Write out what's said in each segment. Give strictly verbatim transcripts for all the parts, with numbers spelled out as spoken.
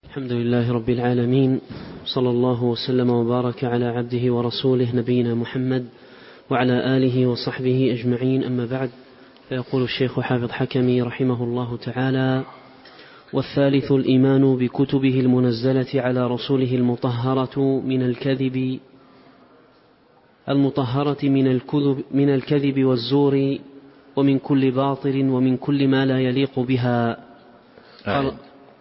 الحمد لله رب العالمين، صلى الله وسلم وبارك على عبده ورسوله نبينا محمد وعلى آله وصحبه أجمعين، أما بعد. فيقول الشيخ حافظ حكمي رحمه الله تعالى: والثالث الإيمان بكتبه المنزلة على رسوله المطهرة من الكذب المطهرة من الكذب, من الكذب والزور ومن كل باطل ومن كل ما لا يليق بها. قال,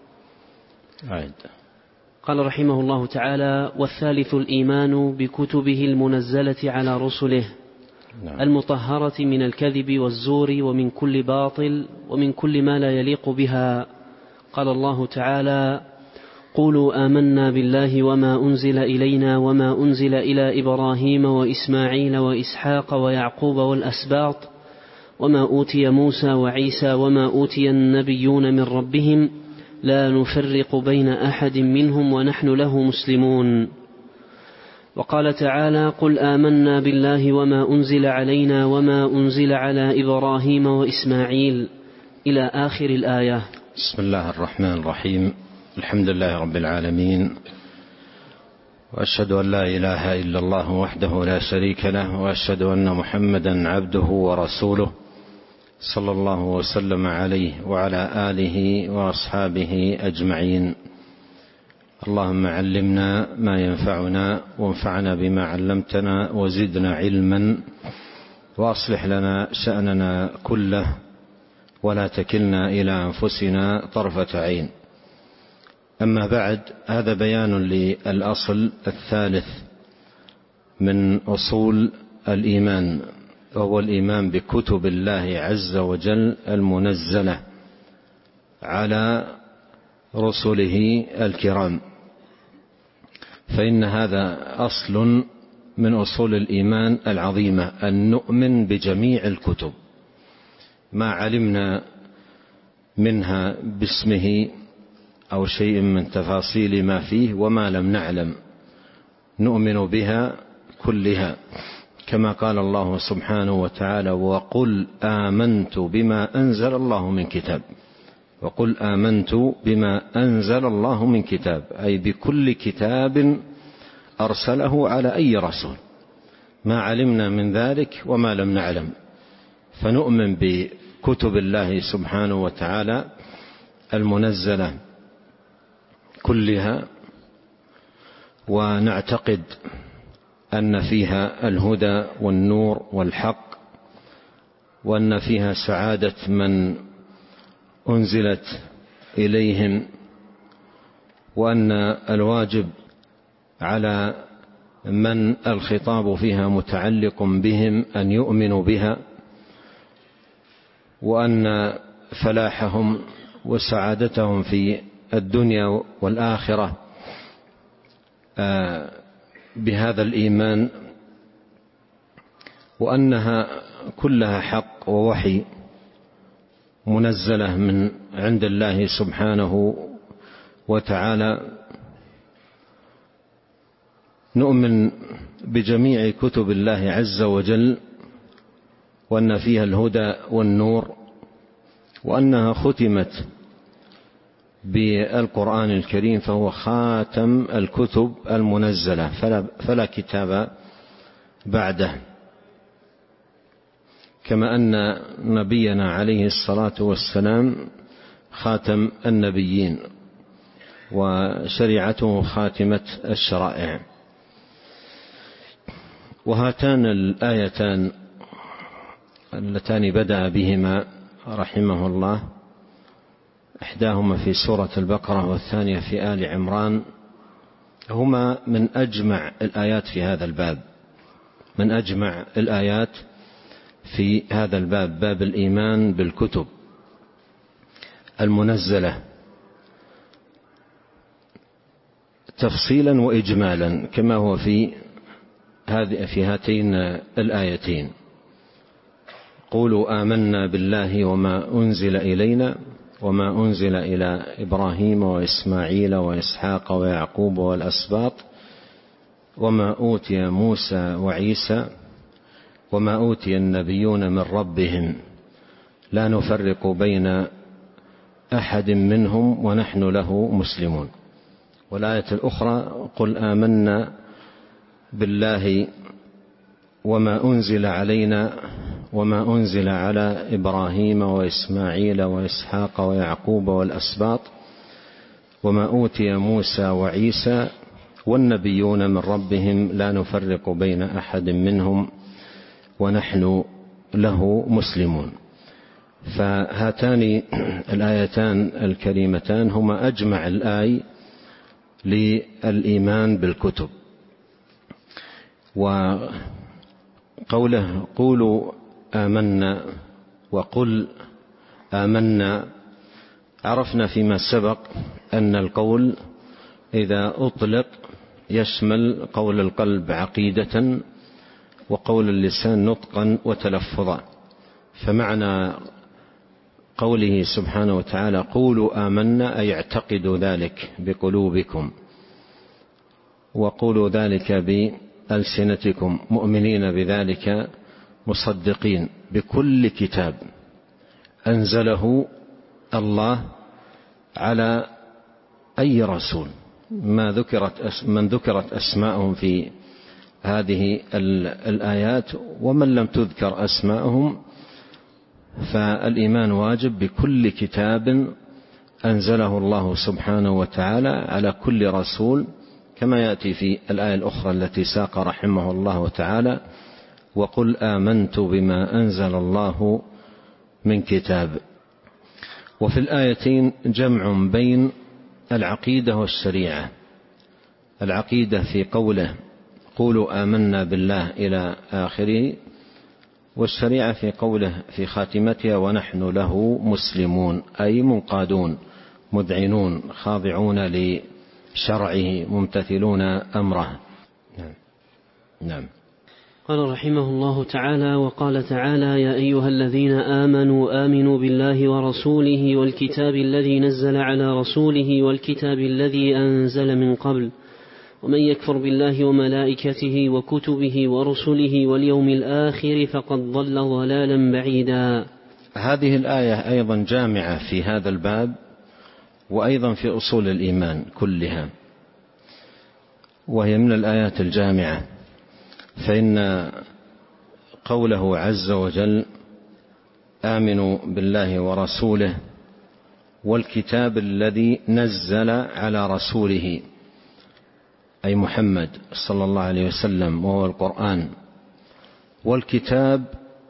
أعد. قال رحمه الله تعالى: والثالث الإيمان بكتبه المنزلة على رسله نعم. المطهرة من الكذب والزور ومن كل باطل ومن كل ما لا يليق بها. قال الله تعالى: قولوا آمنا بالله وما أنزل إلينا وما أنزل إلى إبراهيم وإسماعيل وإسحاق ويعقوب والأسباط وما أوتي موسى وعيسى وما أوتي النبيون من ربهم لا نفرق بين أحد منهم ونحن له مسلمون. وقال تعالى: قل آمنا بالله وما أنزل علينا وما أنزل على إبراهيم وإسماعيل إلى آخر الآية. بسم الله الرحمن الرحيم. الحمد لله رب العالمين، وأشهد أن لا إله إلا الله وحده لا شريك له، وأشهد أن محمدا عبده ورسوله صلى الله وسلم عليه وعلى آله وأصحابه أجمعين. اللهم علمنا ما ينفعنا وانفعنا بما علمتنا وزدنا علما، وأصلح لنا شأننا كله ولا تكلنا إلى أنفسنا طرفة عين. أما بعد، هذا بيان للأصل الثالث من أصول الإيمان، وهو الإيمان بكتب الله عز وجل المنزلة على رسله الكرام. فإن هذا أصل من أصول الإيمان العظيمة، أن نؤمن بجميع الكتب ما علمنا منها باسمه أو شيء من تفاصيل ما فيه، وما لم نعلم نؤمن بها كلها، كما قال الله سبحانه وتعالى: وقل آمنت بما أنزل الله من كتاب. وقل آمنت بما أنزل الله من كتاب، أي بكل كتاب أرسله على أي رسول، ما علمنا من ذلك وما لم نعلم. فنؤمن بكتب الله سبحانه وتعالى المنزلة كلها، ونعتقد أن فيها الهدى والنور والحق، وأن فيها سعادة من أنزلت إليهم، وأن الواجب على من الخطاب فيها متعلق بهم أن يؤمنوا بها، وأن فلاحهم وسعادتهم في الدنيا والآخرة بهذا الإيمان، وأنها كلها حق ووحي منزلة من عند الله سبحانه وتعالى. نؤمن بجميع كتب الله عز وجل، وأن فيها الهدى والنور، وأنها ختمت بالقرآن الكريم، فهو خاتم الكتب المنزلة، فلا, فلا كتاب بعده. كما أن نبينا عليه الصلاة والسلام خاتم النبيين، وشريعته خاتمة الشرائع. وهاتان الآيتان اللتان بدأ بهما رحمه الله، إحداهما في سورة البقرة والثانية في آل عمران، هما من أجمع الآيات في هذا الباب، من أجمع الآيات في هذا الباب، باب الإيمان بالكتب المنزلة تفصيلا وإجمالا، كما هو في هذه في هاتين الآيتين: قولوا آمنا بالله وما أنزل إلينا وما أنزل إلى إبراهيم وإسماعيل وإسحاق ويعقوب والأسباط وما أوتي موسى وعيسى وما أوتي النبيون من ربهم لا نفرق بين أحد منهم ونحن له مسلمون. والآية الأخرى قل آمنا بالله وما أنزل علينا وما أنزل على إبراهيم وإسماعيل وإسحاق ويعقوب والأسباط وما أوتي موسى وعيسى والنبيون من ربهم لا نفرق بين أحد منهم ونحن له مسلمون. فهاتان الآيتان الكريمتان هما أجمع الآي للإيمان بالكتب. وقوله قولوا آمنا وقل آمنا، عرفنا فيما سبق أن القول إذا أطلق يشمل قول القلب عقيدة وقول اللسان نطقا وتلفظا. فمعنى قوله سبحانه وتعالى قولوا آمنا أي اعتقدوا ذلك بقلوبكم وقولوا ذلك بألسنتكم مؤمنين بذلك مصدقين بكل كتاب أنزله الله على أي رسول ما ذكرت من ذكرت أسماءهم في هذه الآيات، ومن لم تذكر أسماءهم فالإيمان واجب بكل كتاب أنزله الله سبحانه وتعالى على كل رسول، كما يأتي في الآية الأخرى التي ساق رحمه الله تعالى وقل آمنت بما أنزل الله من كتاب. وفي الآيتين جمع بين العقيدة والشريعة. العقيدة في قوله قولوا آمنا بالله إلى آخره، والشريعة في قوله في خاتمتها ونحن له مسلمون أي منقادون مذعنون خاضعون لشرعه ممتثلون أمره. نعم. نعم. قال رحمه الله تعالى وقال تعالى يا أيها الذين آمنوا آمنوا بالله ورسوله والكتاب الذي نزل على رسوله والكتاب الذي أنزل من قبل ومن يكفر بالله وملائكته وكتبه ورسله واليوم الآخر فقد ضل ضلالا بعيدا. هذه الآية أيضا جامعة في هذا الباب وأيضا في أصول الإيمان كلها، وهي من الآيات الجامعة، فإن قوله عز وجل آمنوا بالله ورسوله والكتاب الذي نزل على رسوله أي محمد صلى الله عليه وسلم وهو القرآن، والكتاب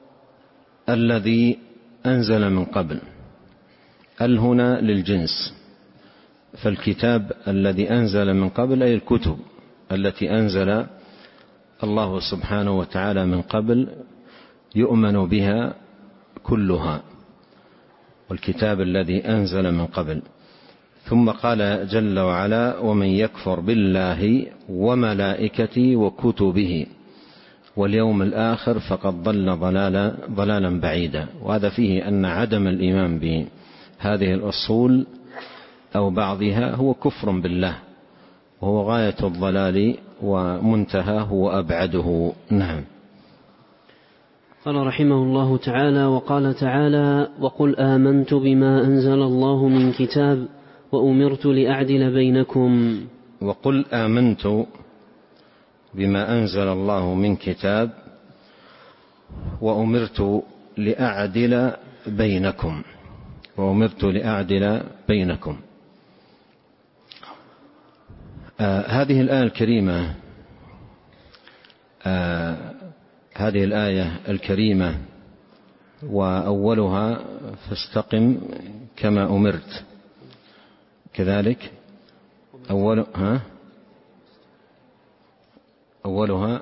الذي أنزل من قبل ال هنا للجنس، فالكتاب الذي أنزل من قبل أي الكتب التي أنزل الله سبحانه وتعالى من قبل يؤمن بها كلها، والكتاب الذي أنزل من قبل. ثم قال جل وعلا ومن يكفر بالله وملائكته وكتبه واليوم الآخر فقد ضل ضلالا, ضلالا بعيدا. وهذا فيه أن عدم الإيمان بهذه الأصول أو بعضها هو كفر بالله، وهو غاية الضلال ومنتهاه وأبعده. نعم. قال رحمه الله تعالى وقال تعالى وقل آمنت بما أنزل الله من كتاب وأمرت لأعدل بينكم. وقل آمنت بما أنزل الله من كتاب وأمرت لأعدل بينكم وأمرت لأعدل بينكم. آه هذه الآية الكريمة آه هذه الآية الكريمة وأولها فاستقم كما أمرت، كذلك أول ها أولها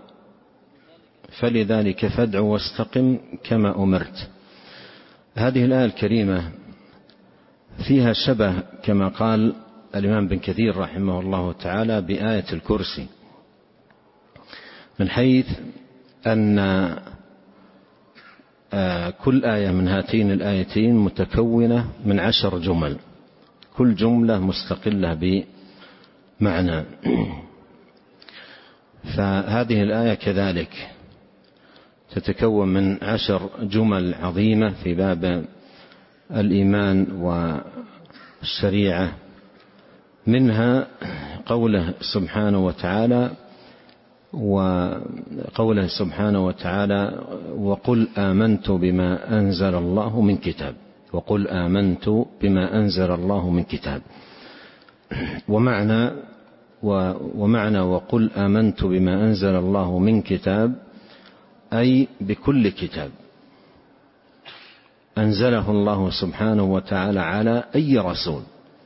فلذلك فادع واستقم كما أمرت. هذه الآية الكريمة فيها شبه كما قال الإمام بن كثير رحمه الله تعالى بآية الكرسي، من حيث أن كل آية من هاتين الآيتين متكونة من عشر جمل، كل جملة مستقلة بمعنى. فهذه الآية كذلك تتكون من عشر جمل عظيمة في باب الإيمان والشريعة. منها قوله سبحانه وتعالى وقوله سبحانه وتعالى وقل آمنت بما أنزل الله من كتاب، وقل آمنت بما أنزل الله من كتاب. ومعنى ومعنى وقل آمنت بما أنزل الله من كتاب أي بكل كتاب أنزله الله سبحانه وتعالى على أي رسول،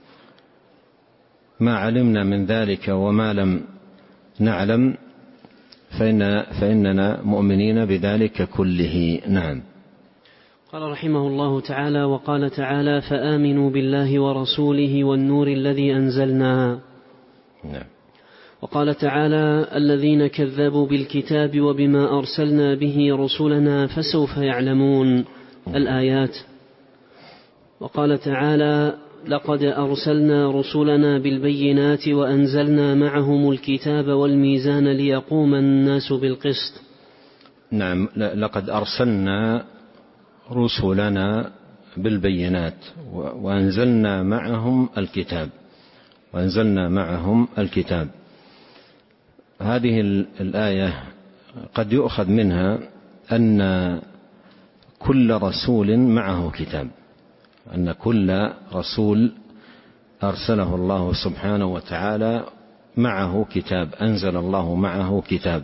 ما علمنا من ذلك وما لم نعلم فإن فإننا مؤمنين بذلك كله. نعم. قال رحمه الله تعالى: وقال تعالى: فآمنوا بالله ورسوله والنور الذي أنزلنا. نعم. وقال تعالى: الذين كذبوا بالكتاب وبما أرسلنا به رسلنا فسوف يعلمون. الآيات. وقال تعالى: لقد أرسلنا رسلنا بالبينات وأنزلنا معهم الكتاب والميزان ليقوم الناس بالقسط. نعم، لقد أرسلنا رسلنا بالبينات وأنزلنا معهم الكتاب وأنزلنا معهم الكتاب. هذه الآية قد يؤخذ منها أن كل رسول معه كتاب، أن كل رسول أرسله الله سبحانه وتعالى معه كتاب، أنزل الله معه كتاب.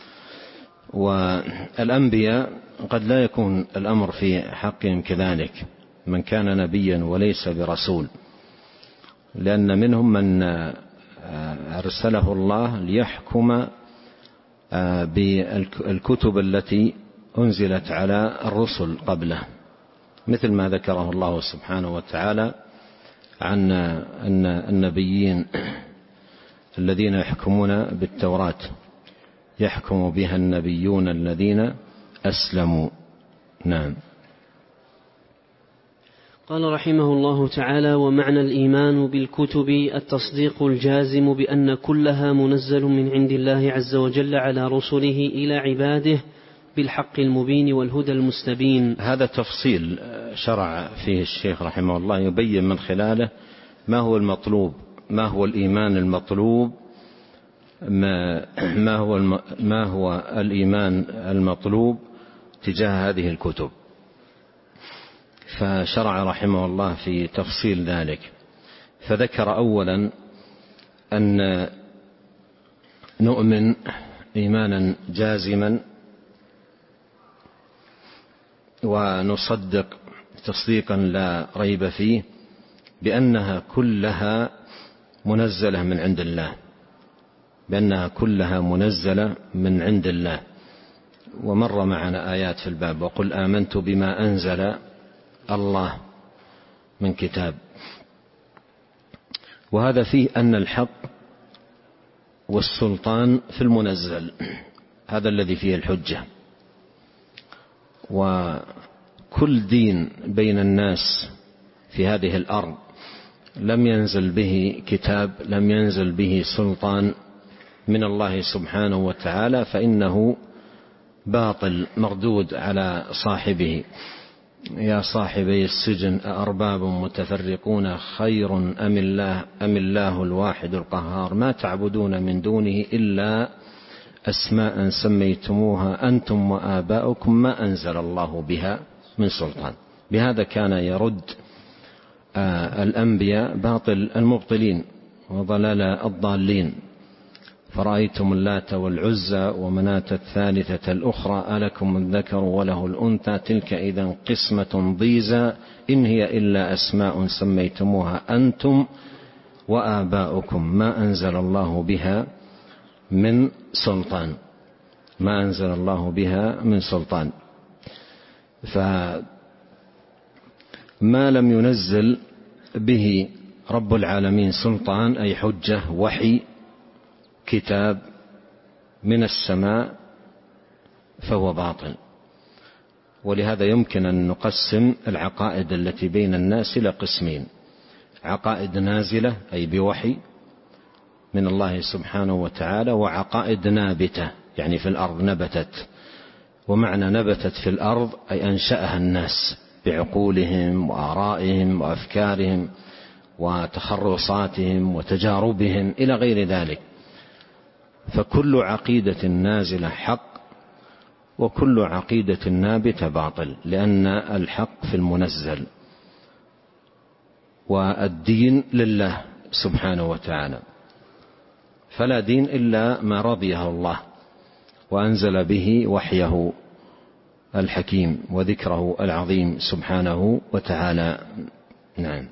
والأنبياء قد لا يكون الأمر في حقهم كذلك، من كان نبيا وليس برسول، لأن منهم من أرسله الله ليحكم بالكتب التي أنزلت على الرسل قبله، مثل ما ذكره الله سبحانه وتعالى عن أن النبيين الذين يحكمون بالتوراة يحكم بها النبيون الذين أسلموا. نعم. قال رحمه الله تعالى: ومعنى الإيمان بالكتب التصديق الجازم بأن كلها منزل من عند الله عز وجل على رسله إلى عباده بالحق المبين والهدى المستبين. هذا تفصيل شرع فيه الشيخ رحمه الله، يبين من خلاله ما هو المطلوب، ما هو الإيمان المطلوب، ما, ما, هو, الم ما هو الإيمان المطلوب تجاه هذه الكتب. فشرع رحمه الله في تفصيل ذلك، فذكر أولا أن نؤمن إيمانا جازما ونصدق تصديقا لا ريب فيه بأنها كلها منزلة من عند الله، بأنها كلها منزلة من عند الله. ومر معنا آيات في الباب: وقل آمنت بما أنزل الله من كتاب. وهذا فيه أن الحق والسلطان في المنزل، هذا الذي فيه الحجة. وكل دين بين الناس في هذه الأرض لم ينزل به كتاب، لم ينزل به سلطان من الله سبحانه وتعالى، فإنه باطل مردود على صاحبه. يا صاحبي السجن أأرباب متفرقون خير أم الله أم الله الواحد القهار ما تعبدون من دونه إلا أسماء سميتموها أنتم وآباؤكم ما أنزل الله بها من سلطان. بهذا كان يرد الأنبياء باطل المبطلين وضلال الضالين. فرأيتم اللات والعزى ومناة الثالثة الأخرى ألكم الذكر وله الأنثى تلك إذا قسمة ضيزى إن هي إلا أسماء سميتموها أنتم وآباؤكم ما أنزل الله بها من سلطان، ما أنزل الله بها من سلطان. فما لم ينزل به رب العالمين سلطان أي حجة وحي كتاب من السماء فهو باطل. ولهذا يمكن أن نقسم العقائد التي بين الناس إلى قسمين: عقائد نازلة أي بوحي من الله سبحانه وتعالى، وعقائد نابتة يعني في الأرض نبتت. ومعنى نبتت في الأرض أي أنشأها الناس بعقولهم وآرائهم وأفكارهم وتخرصاتهم وتجاربهم إلى غير ذلك. فكل عقيدة نازلة حق، وكل عقيدة نابتة باطل، لأن الحق في المنزل، والدين لله سبحانه وتعالى، فلا دين إلا ما رضيه الله وأنزل به وحيه الحكيم وذكره العظيم سبحانه وتعالى. نعم.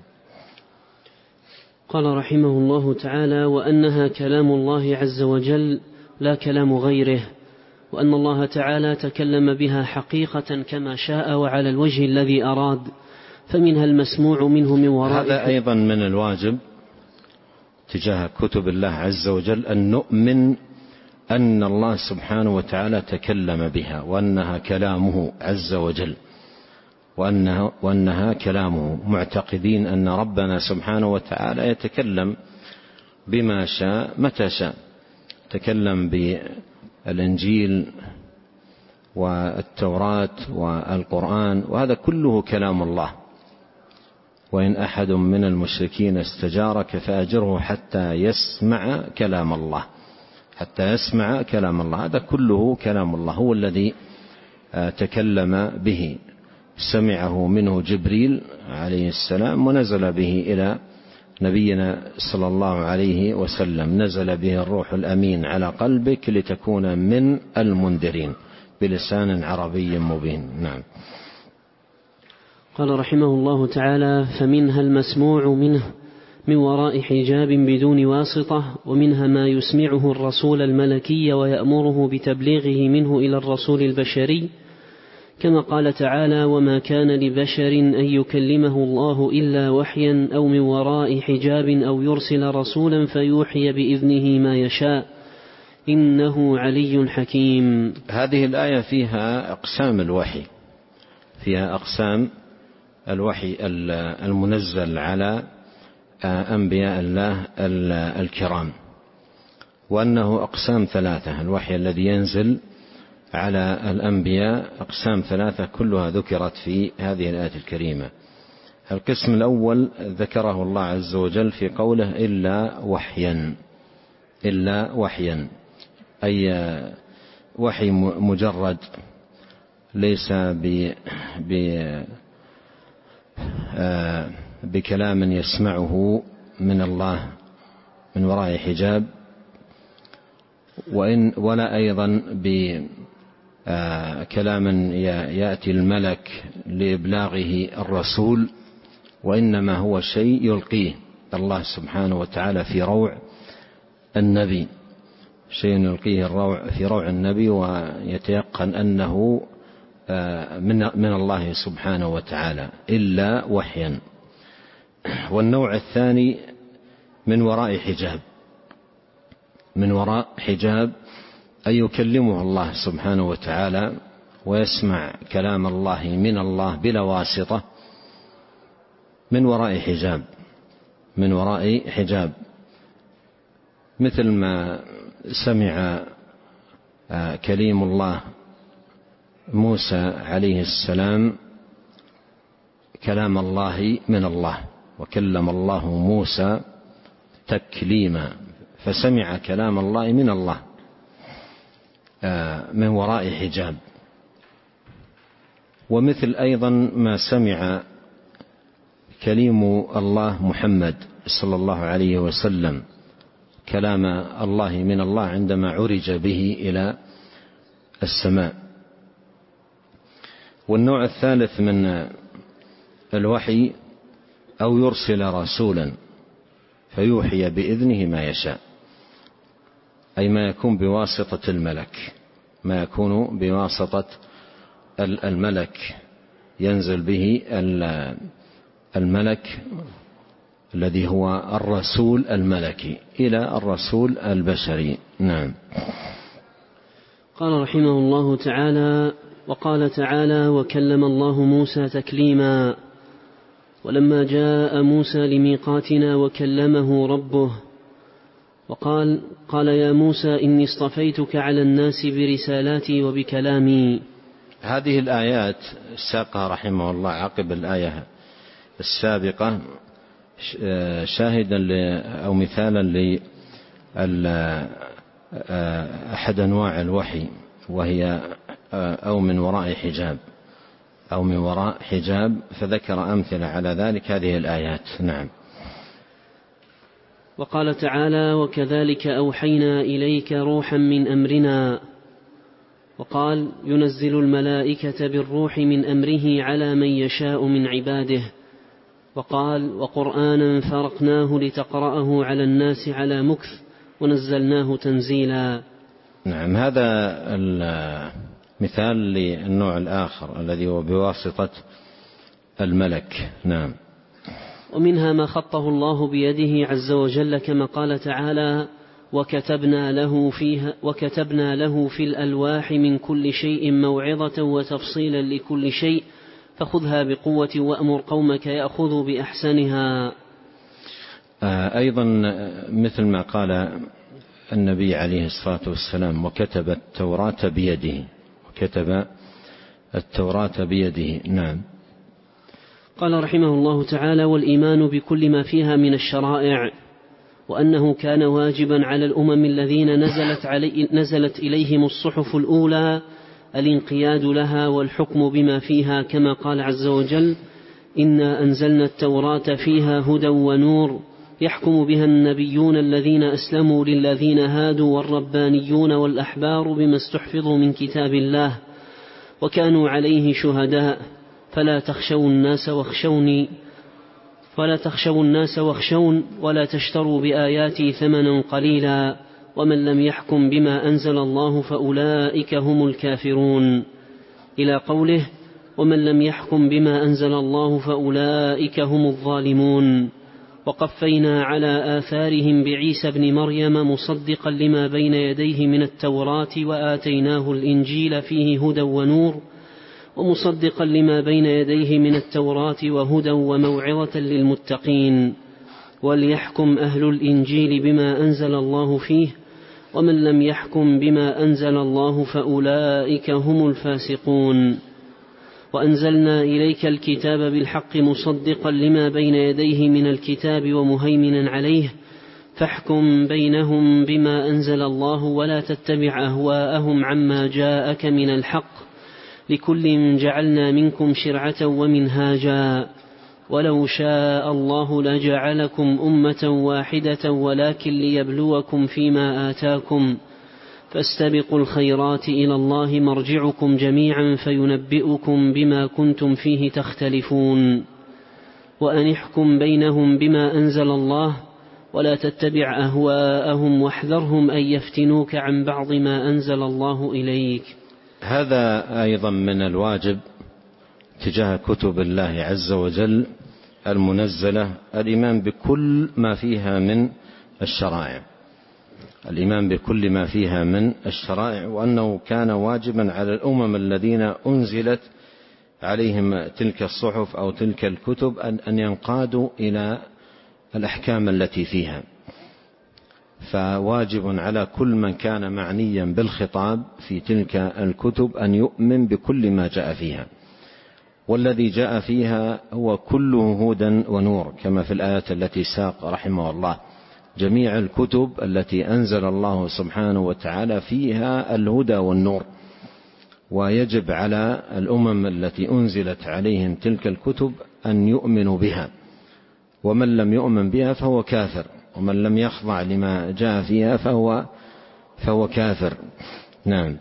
قال رحمه الله تعالى: وأنها كلام الله عز وجل لا كلام غيره، وأن الله تعالى تكلم بها حقيقة كما شاء وعلى الوجه الذي أراد، فمنها المسموع منه من وراء. هذا أيضا من الواجب تجاه كتب الله عز وجل أن نؤمن أن الله سبحانه وتعالى تكلم بها، وأنها كلامه عز وجل، وأنها, وأنها كلامه، معتقدين أن ربنا سبحانه وتعالى يتكلم بما شاء متى شاء. تكلم بالإنجيل والتوراة والقرآن، وهذا كله كلام الله. وإن أحد من المشركين استجارك فأجره حتى يسمع كلام الله، حتى يسمع كلام الله، هذا كله كلام الله، هو الذي تكلم به. سمعه منه جبريل عليه السلام، ونزل به إلى نبينا صلى الله عليه وسلم، نزل به الروح الأمين على قلبك لتكون من المنذرين بلسان عربي مبين. نعم. قال رحمه الله تعالى: فمنها المسموع منه من وراء حجاب بدون واسطة، ومنها ما يسمعه الرسول الملكي ويأمره بتبليغه منه إلى الرسول البشري، كما قال تعالى: وما كان لبشر أن يكلمه الله إلا وحيا أو من وراء حجاب أو يرسل رسولا فيوحي بإذنه ما يشاء إنه علي حكيم. هذه الآية فيها أقسام الوحي، فيها أقسام الوحي المنزل على أنبياء الله الكرام، وأنه أقسام ثلاثة. الوحي الذي ينزل على الأنبياء أقسام ثلاثة كلها ذكرت في هذه الآية الكريمة. القسم الأول ذكره الله عز وجل في قوله: إلا وحيا، إلا وحيا، أي وحي مجرد، ليس ب ب بكلام يسمعه من الله من وراء حجاب، وإن ولا أيضا بكلام يأتي الملك لإبلاغه الرسول، وإنما هو شيء يلقيه الله سبحانه وتعالى في روع النبي، شيء يلقيه الروع في روع النبي ويتيقن أنه من الله سبحانه وتعالى، إلا وحيا. والنوع الثاني من وراء حجاب، من وراء حجاب أن يكلمه الله سبحانه وتعالى ويسمع كلام الله من الله بلا واسطة، من وراء حجاب، من وراء حجاب، مثل ما سمع كليم الله موسى عليه السلام كلام الله من الله، وكلم الله موسى تكليما، فسمع كلام الله من الله من وراء حجاب. ومثل أيضا ما سمع كليم الله محمد صلى الله عليه وسلم كلام الله من الله عندما عرج به إلى السماء. والنوع الثالث من الوحي أو يرسل رسولا فيوحي بإذنه ما يشاء، أي ما يكون بواسطة الملك، ما يكون بواسطة الملك، ينزل به الملك الذي هو الرسول الملكي إلى الرسول البشري. نعم. قال رحمه الله تعالى: وقال تعالى: وكلم الله موسى تكليما. ولما جاء موسى لميقاتنا وكلمه ربه وقال قال يا موسى إني اصطفيتك على الناس برسالاتي وبكلامي. هذه الآيات ساقها رحمه الله عقب الآية السابقة شاهدا أو مثالا لأحد أنواع الوحي، وهي أو من وراء حجاب أو من وراء حجاب، فذكر أمثلة على ذلك هذه الآيات. نعم. وقال تعالى: وكذلك أوحينا إليك روحا من أمرنا. وقال: ينزل الملائكة بالروح من أمره على من يشاء من عباده. وقال: وقرآنا فرقناه لتقرأه على الناس على مكث ونزلناه تنزيلا. نعم. هذا المثال للنوع الآخر الذي هو بواسطة الملك. نعم. ومنها ما خطه الله بيده عز وجل كما قال تعالى: وكتبنا له فيها وكتبنا له في الألواح من كل شيء موعظة وتفصيلا لكل شيء فخذها بقوة وأمر قومك يأخذوا بأحسنها. أيضا مثل ما قال النبي عليه الصلاة والسلام: وكتب التوراة بيده، وكتب التوراة بيده. نعم. قال رحمه الله تعالى: والإيمان بكل ما فيها من الشرائع، وأنه كان واجبا على الأمم الذين نزلت, علي نزلت إليهم الصحف الأولى الانقياد لها والحكم بما فيها، كما قال عز وجل: إنا أنزلنا التوراة فيها هدى ونور يحكم بها النبيون الذين أسلموا للذين هادوا والربانيون والأحبار بما استحفظوا من كتاب الله وكانوا عليه شهداء فلا تخشوا الناس واخشوني ولا تخشوا الناس واخشون ولا تشتروا بآياتي ثمنا قليلا ومن لم يحكم بما أنزل الله فأولئك هم الكافرون، إلى قوله: ومن لم يحكم بما أنزل الله فأولئك هم الظالمون. وقفينا على آثارهم بعيسى بن مريم مصدقا لما بين يديه من التوراة وآتيناه الإنجيل فيه هدى ونور ومصدقا لما بين يديه من التوراة وهدى وموعظة للمتقين. وليحكم أهل الإنجيل بما أنزل الله فيه ومن لم يحكم بما أنزل الله فأولئك هم الفاسقون. وأنزلنا إليك الكتاب بالحق مصدقا لما بين يديه من الكتاب ومهيمنا عليه فاحكم بينهم بما أنزل الله ولا تتبع أهواءهم عما جاءك من الحق لكل جعلنا منكم شرعة ومنهاجا ولو شاء الله لجعلكم أمة واحدة ولكن ليبلوكم فيما آتاكم فاستبقوا الخيرات إلى الله مرجعكم جميعا فينبئكم بما كنتم فيه تختلفون. وأن احكم بينهم بما أنزل الله ولا تتبع أهواءهم واحذرهم أن يفتنوك عن بعض ما أنزل الله إليك. هذا أيضا من الواجب تجاه كتب الله عز وجل المنزلة الإيمان بكل ما فيها من الشرائع، الإيمان بكل ما فيها من الشرائع، وأنه كان واجبا على الأمم الذين أنزلت عليهم تلك الصحف أو تلك الكتب أن ينقادوا إلى الأحكام التي فيها. فواجب على كل من كان معنيا بالخطاب في تلك الكتب أن يؤمن بكل ما جاء فيها، والذي جاء فيها هو كله هدى ونور، كما في الآيات التي ساق رحمه الله: جميع الكتب التي أنزل الله سبحانه وتعالى فيها الهدى والنور. ويجب على الأمم التي أنزلت عليهم تلك الكتب أن يؤمنوا بها، ومن لم يؤمن بها فهو كافر، ومن لم يخضع لما جاء فيها فهو, فهو كافر. نعم.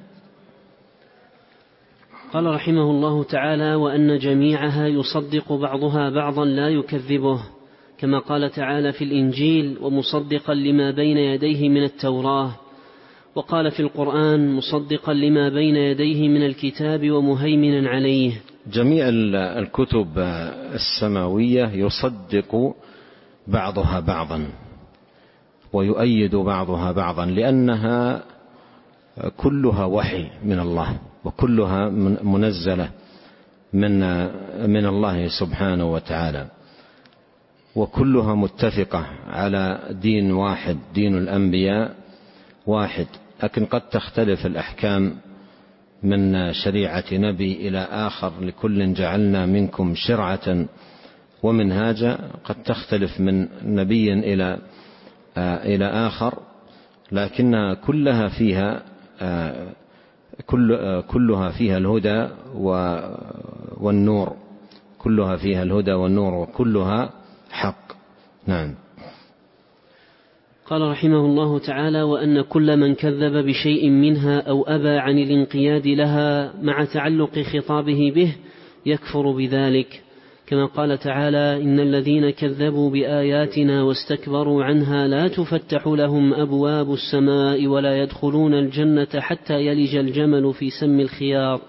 قال رحمه الله تعالى: وأن جميعها يصدق بعضها بعضا لا يكذبه، كما قال تعالى في الإنجيل: ومصدقا لما بين يديه من التوراة. وقال في القرآن: مصدقا لما بين يديه من الكتاب ومهيمنا عليه. جميع الكتب السماوية يصدق بعضها بعضا ويؤيد بعضها بعضا، لأنها كلها وحي من الله، وكلها منزلة من من الله سبحانه وتعالى، وكلها متفقة على دين واحد، دين الأنبياء واحد، لكن قد تختلف الأحكام من شريعة نبي إلى آخر، لكل جعلنا منكم شرعة ومنهاجا قد تختلف من نبي إلى إلى آخر، لكنها كلها فيها كل كلها فيها الهدى والنور، كلها فيها الهدى والنور وكلها حق. نعم. قال رحمه الله تعالى: وأن كل من كذب بشيء منها أو أبى عن الانقياد لها مع تعلق خطابه به يكفر بذلك، كما قال تعالى: إن الذين كذبوا بآياتنا واستكبروا عنها لا تفتح لهم أبواب السماء ولا يدخلون الجنة حتى يلج الجمل في سم الخياط.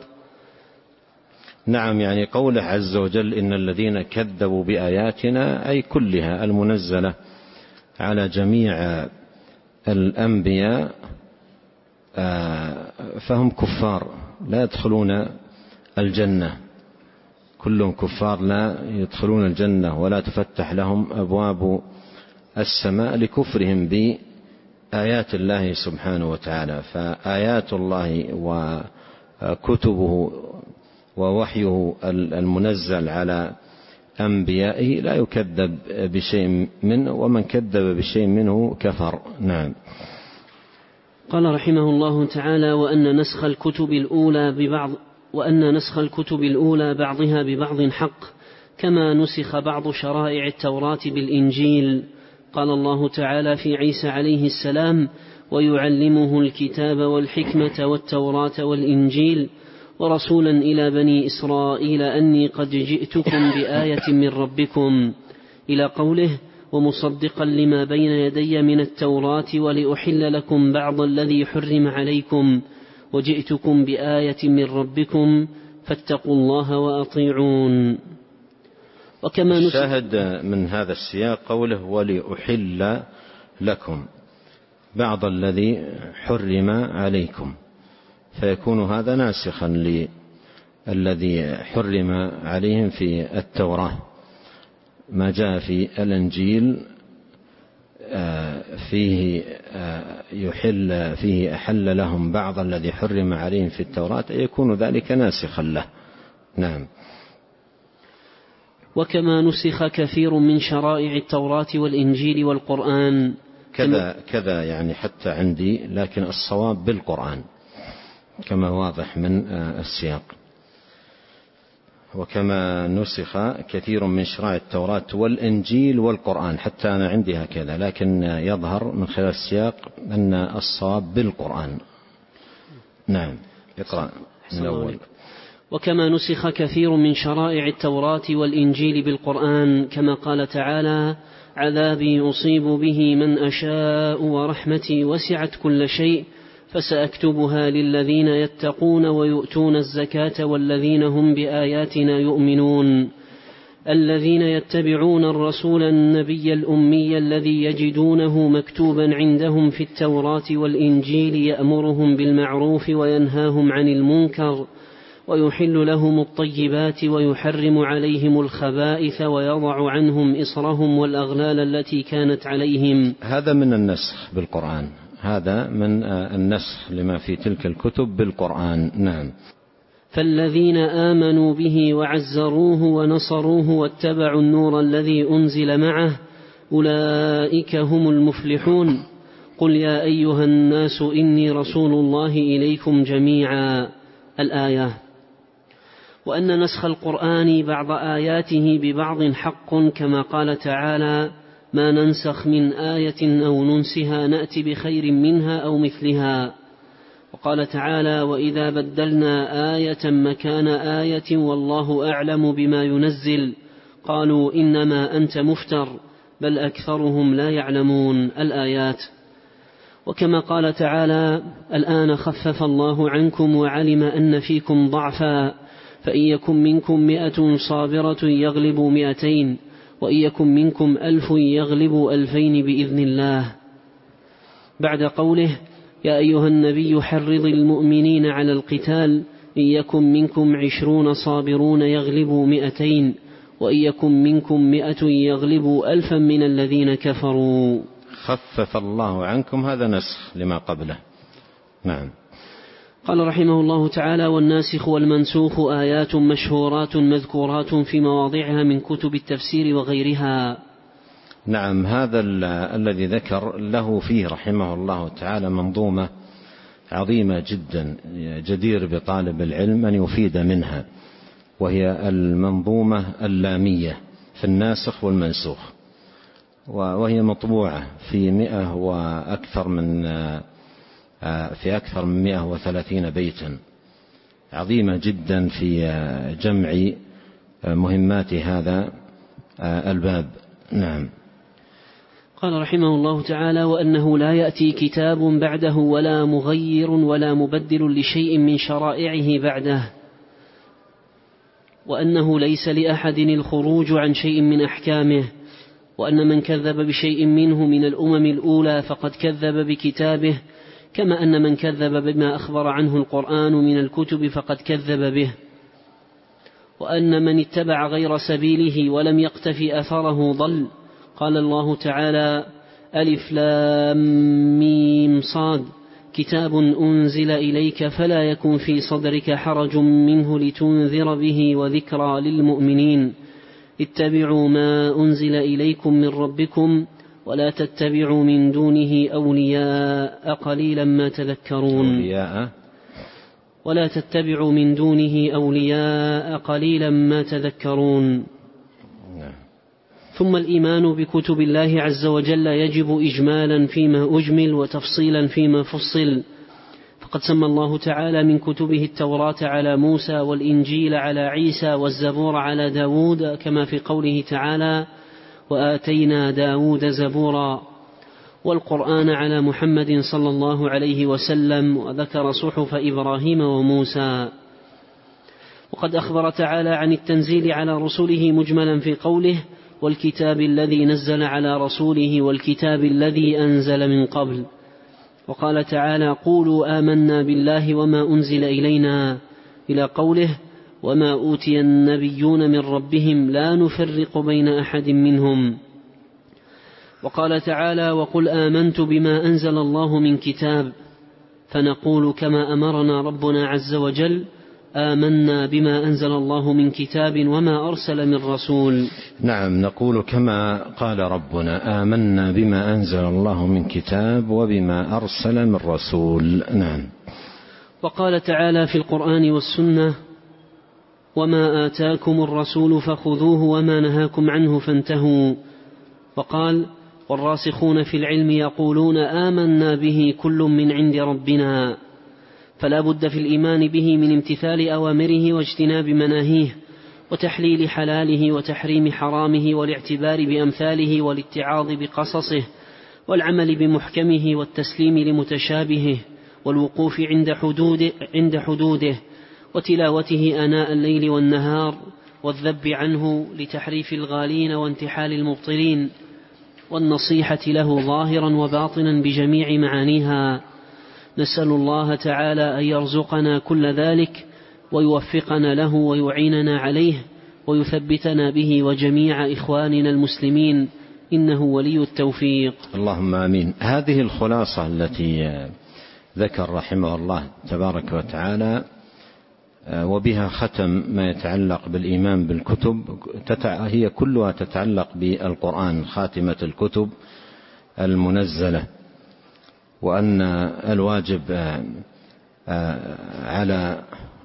نعم، يعني قوله عز وجل: إن الذين كذبوا بآياتنا، أي كلها المنزلة على جميع الأنبياء، فهم كفار لا يدخلون الجنة، كلهم كفار لا يدخلون الجنة ولا تفتح لهم أبواب السماء لكفرهم بآيات الله سبحانه وتعالى. فآيات الله وكتبه ووحيه المنزل على أنبيائه لا يكذب بشيء منه، ومن كذب بشيء منه كفر. نعم. قال رحمه الله تعالى: وأن نسخ الكتب الأولى ببعض وأن نسخ الكتب الأولى بعضها ببعض حق، كما نسخ بعض شرائع التوراة بالإنجيل. قال الله تعالى في عيسى عليه السلام: ويعلمه الكتاب والحكمة والتوراة والإنجيل ورسولا إلى بني إسرائيل أني قد جئتكم بآية من ربكم، إلى قوله: ومصدقا لما بين يدي من التوراة ولأحل لكم بعض الذي حرم عليكم وجئتكم بآية من ربكم فاتقوا الله وأطيعون. وكما الشاهد من هذا السياق قوله: ولأحل لكم بعض الذي حرم عليكم، فيكون هذا ناسخا للذي حرم عليهم في التوراة. ما جاء في الإنجيل فيه يحل فيه أحل لهم بعض الذي حرم عليهم في التوراة، يكون ذلك ناسخا له. نعم. وكما نسخ كثير من شرائع التوراة والإنجيل والقرآن كذا كذا يعني حتى عندي، لكن الصواب بالقرآن كما واضح من السياق. وكما نسخ كثير من شرائع التوراة والإنجيل والقرآن، حتى أنا عندي هكذا، لكن يظهر من خلال السياق أن الصواب بالقرآن. نعم. اقرأ من الأول. وكما نسخ كثير من شرائع التوراة والإنجيل بالقرآن، كما قال تعالى: عذابي أصيب به من أشاء ورحمتي وسعت كل شيء فسأكتبها للذين يتقون ويؤتون الزكاة والذين هم بآياتنا يؤمنون، الذين يتبعون الرسول النبي الأمي الذي يجدونه مكتوبا عندهم في التوراة والإنجيل يأمرهم بالمعروف وينهاهم عن المنكر ويحل لهم الطيبات ويحرم عليهم الخبائث ويضع عنهم إصرهم والأغلال التي كانت عليهم. هذا من النسخ بالقرآن، هذا من النسخ لما في تلك الكتب بالقرآن. نعم. فالذين آمنوا به وعزروه ونصروه واتبعوا النور الذي أنزل معه أولئك هم المفلحون. قل يا أيها الناس إني رسول الله إليكم جميعا. الآية. وأن نسخ القرآن بعض آياته ببعض حق، كما قال تعالى: ما ننسخ من آية أو ننسها نأتي بخير منها أو مثلها. وقال تعالى: وإذا بدلنا آية مكان آية والله أعلم بما ينزل قالوا إنما أنت مفتر بل أكثرهم لا يعلمون. الآيات. وكما قال تعالى: الآن خفف الله عنكم وعلم أن فيكم ضعفا فإن يكن منكم مئة صابرة يغلبوا مئتين وإن يكن منكم ألف يغلبوا ألفين بإذن الله. بعد قوله: يا أيها النبي حرض المؤمنين على القتال إن يكن منكم عشرون صابرون يغلبوا مئتين وإن يكن منكم مئة يغلبوا ألفا من الذين كفروا. خفف الله عنكم، هذا نسخ لما قبله. نعم. قال رحمه الله تعالى: والناسخ والمنسوخ آيات مشهورات مذكورات في مواضعها من كتب التفسير وغيرها. نعم، هذا الذي ذكر له فيه رحمه الله تعالى منظومة عظيمة جدا جدير بطالب العلم أن يفيد منها، وهي المنظومة اللامية في الناسخ والمنسوخ، وهي مطبوعة في مئة وأكثر من في أكثر من مئة وثلاثين بيتا، عظيمة جدا في جمع مهمات هذا الباب. نعم. قال رحمه الله تعالى: وأنه لا يأتي كتاب بعده ولا مغير ولا مبدل لشيء من شرائعه بعده، وأنه ليس لأحد الخروج عن شيء من أحكامه، وأن من كذب بشيء منه من الأمم الأولى فقد كذب بكتابه، كما أن من كذب بما أخبر عنه القرآن من الكتب فقد كذب به، وأن من اتبع غير سبيله ولم يقتفي أثره ضل. قال الله تعالى: ألف لام ميم صاد كتاب أنزل إليك فلا يكن في صدرك حرج منه لتنذر به وذكرى للمؤمنين، اتبعوا ما أنزل إليكم من ربكم ولا تتبعوا من دونه أولياء قليلا ما تذكرون. أولياء ولا تتبعوا من دونه أولياء قليلا ما تذكرون. ثم الإيمان بكتب الله عز وجل يجب إجمالا فيما أجمل وتفصيلا فيما فصل، فقد سمى الله تعالى من كتبه التوراة على موسى، والإنجيل على عيسى، والزبور على داود، كما في قوله تعالى: وآتينا داود زبورا، والقرآن على محمد صلى الله عليه وسلم، وذكر صحف إبراهيم وموسى. وقد أخبر تعالى عن التنزيل على رسله مجملا في قوله: والكتاب الذي نزل على رسوله والكتاب الذي أنزل من قبل. وقال تعالى: قولوا آمنا بالله وما أنزل إلينا، إلى قوله: وما أوتي النبيون من ربهم لا نفرق بين أحد منهم. وقال تعالى: وقل آمنت بما أنزل الله من كتاب، فنقول كما أمرنا ربنا عز وجل: آمنا بما أنزل الله من كتاب وما أرسل من رسول. نعم، نقول كما قال ربنا: آمنا بما أنزل الله من كتاب وبما أرسل من رسول. نعم. وقال تعالى في القرآن والسنة: وما آتاكم الرسول فخذوه وما نهاكم عنه فانتهوا. وقال: والراسخون في العلم يقولون آمنا به كل من عند ربنا. فلا بد في الإيمان به من امتثال أوامره واجتناب مناهيه، وتحليل حلاله وتحريم حرامه، والاعتبار بأمثاله، والاتعاظ بقصصه، والعمل بمحكمه، والتسليم لمتشابهه، والوقوف عند حدوده, عند حدوده وتلاوته آناء الليل والنهار، والذب عنه لتحريف الغالين وانتحال المبطلين، والنصيحة له ظاهرا وباطنا بجميع معانيها. نسأل الله تعالى أن يرزقنا كل ذلك، ويوفقنا له ويعيننا عليه، ويثبتنا به وجميع إخواننا المسلمين، إنه ولي التوفيق. اللهم آمين. هذه الخلاصة التي ذكر رحمه الله تبارك وتعالى، وبها ختم ما يتعلق بالإيمان بالكتب، هي كلها تتعلق بالقرآن، خاتمة الكتب المنزلة، وأن الواجب على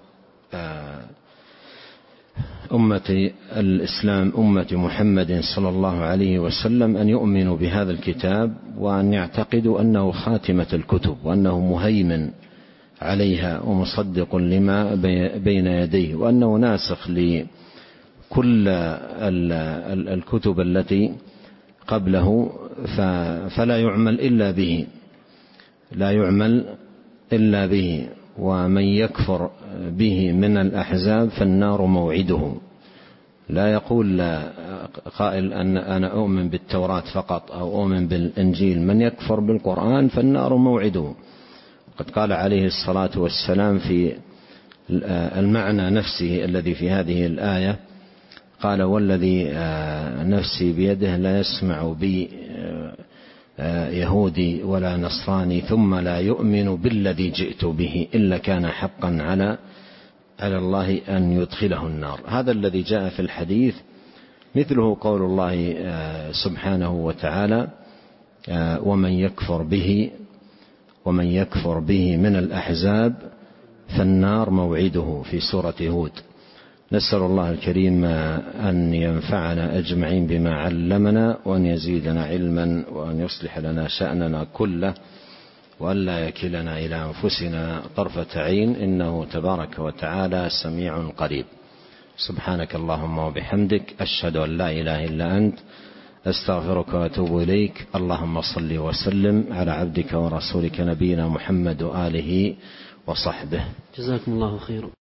أمة الإسلام أمة محمد صلى الله عليه وسلم أن يؤمنوا بهذا الكتاب، وأن يعتقدوا أنه خاتمة الكتب، وأنه مهيمن عليها ومصدق لما بين يديه، وأنه ناسخ لكل الكتب التي قبله، فلا يعمل إلا به لا يعمل إلا به ومن يكفر به من الأحزاب فالنار موعده. لا يقول قائل أن أنا أؤمن بالتوراة فقط أو أؤمن بالإنجيل، من يكفر بالقرآن فالنار موعده. قد قال عليه الصلاة والسلام في المعنى نفسه الذي في هذه الآية، قال: والذي نفسي بيده لا يسمع بي يهودي ولا نصراني ثم لا يؤمن بالذي جئت به إلا كان حقا على على الله أن يدخله النار. هذا الذي جاء في الحديث مثله قول الله سبحانه وتعالى: ومن يكفر به ومن يكفر به من الأحزاب فالنار موعده، في سورة هود. نسأل الله الكريم أن ينفعنا أجمعين بما علمنا، وأن يزيدنا علما، وأن يصلح لنا شأننا كله، وأن لا يكلنا إلى أنفسنا طرفة عين، إنه تبارك وتعالى سميع قريب. سبحانك اللهم وبحمدك، أشهد أن لا إله إلا أنت، أستغفرك وأتوب إليك. اللهم صل وسلم على عبدك ورسولك نبينا محمد وآله وصحبه. جزاكم الله خيرا.